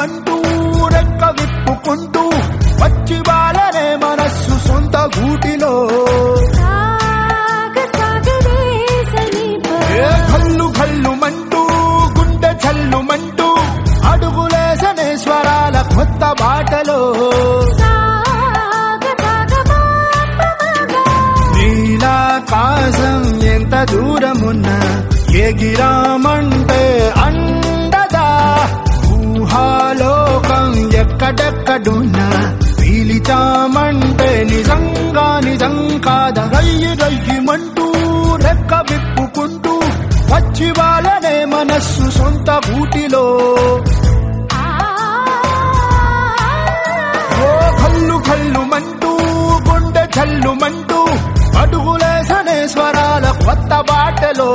రయ్యమంటూ రెక్క విప్పుకుంటూ వచ్చి వాళ్ళనే మనస్సు సొంత గూటిలో కల్లు కల్లుమంటూ గుండె చల్లుమంటూ అడుగులేసనే స్వరాల కొత్త బాటలో నీలాకాశం ఎంత దూరమున్నా ఎగిరామంటే అండదా ఊహాలోకం ఎక్కడెక్కడున్నా పీలిచామంటే నిజంగా నిజం కాద రయ్యమంటూ రెక్క విప్పుకుంటూ వచ్చి వాళ్ళనే మనస్సు సొంత గూటిలో ఓ కల్లు కల్లుమంటూ గుండె చల్లుమంటూ అడుగులేసనే స్వరాల కొత్త బాటలో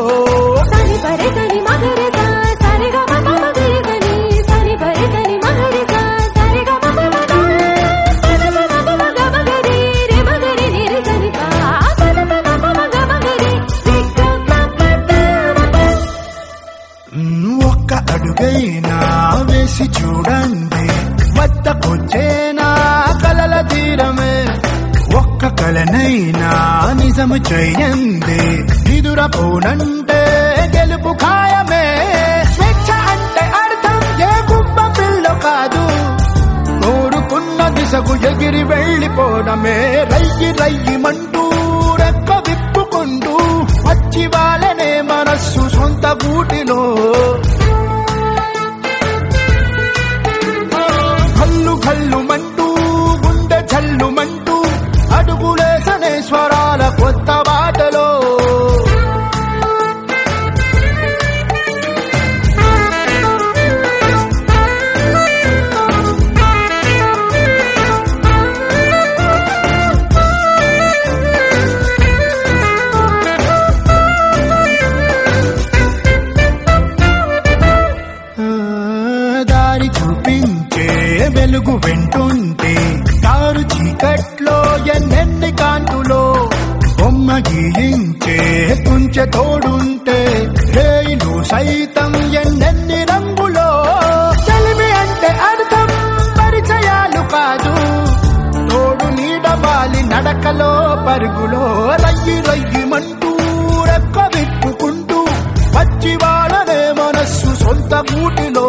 ఒక్క అడుగైనా వేసి చూడండి వద్దకొచ్చేనా కలల తీరమే ఒక్క కలనైనా నిజము చేయండి నిదురపోనంటే గెలుపు ఖాయమే స్వేచ్ఛ అంటే అర్థం ఏ గుబ్బ పిల్ల కాదు కోరుకున్న దిశకు ఎగిరి వెళ్ళిపోవడమే రయ్యమంటూ రెక్క విప్పుకుంటూ వచ్చి వాళ్ళనే మనస్సు సొంత గూటిలో కల్లు కల్లుమంటూ గుండె చల్లుమంటూ అడుగులేసనే స్వరాల కొత్త బాటలో దారి చూపించే వెలుగు వెంటుంటే దారు చీకట్లో ఎన్నెన్ని కాంతులో బొమ్మ గీయించే కుంచె తోడుంటే రేయిలు సైతం ఎన్నెన్ని రంగులో చలిమి అంటే అర్థం పరిచయాలు కాదు తోడు నీడవాలి నడకలో పరుగులో రయ్యమంటూ రెక్క విప్పుకుంటూ వచ్చి వాళ్ళనే మనస్సు సొంత గూటిలో